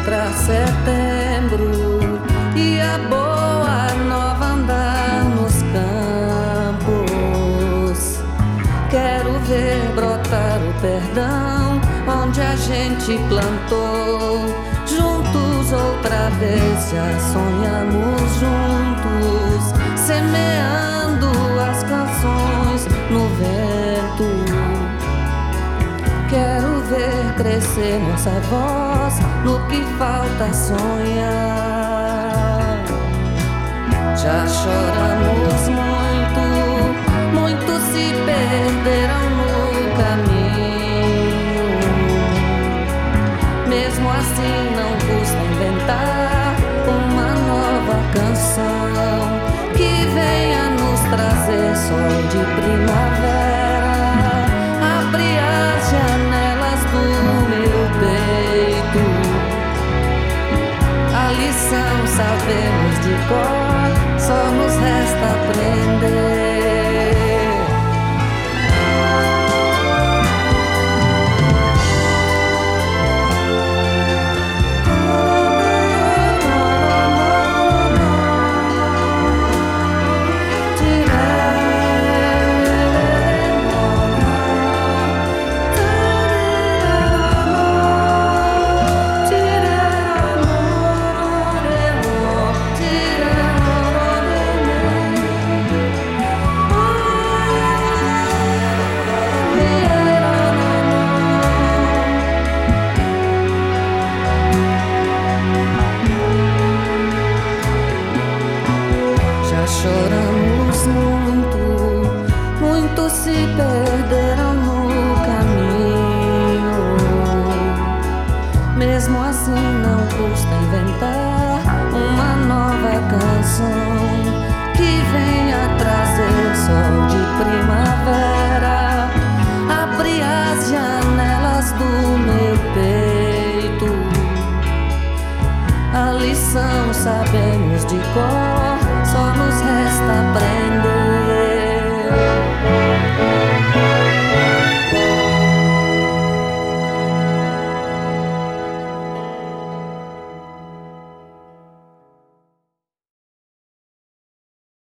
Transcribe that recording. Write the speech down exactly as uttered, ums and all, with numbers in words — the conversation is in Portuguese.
entra setembro e a boa nova andar nos campos. Quero ver brotar o perdão onde a gente plantou. Juntos outra vez já sonhamos juntos, semeando as canções no vento. Quero ver crescer nossa voz no que falta sonhar. Já choramos muito, muitos se perderam no caminho. Mesmo assim não custa inventar uma nova canção que venha nos trazer sol de primavera. Abre as janelas do meu peito. A lição sabemos de cor, só nos resta aprender. Choramos muito, muitos se perderam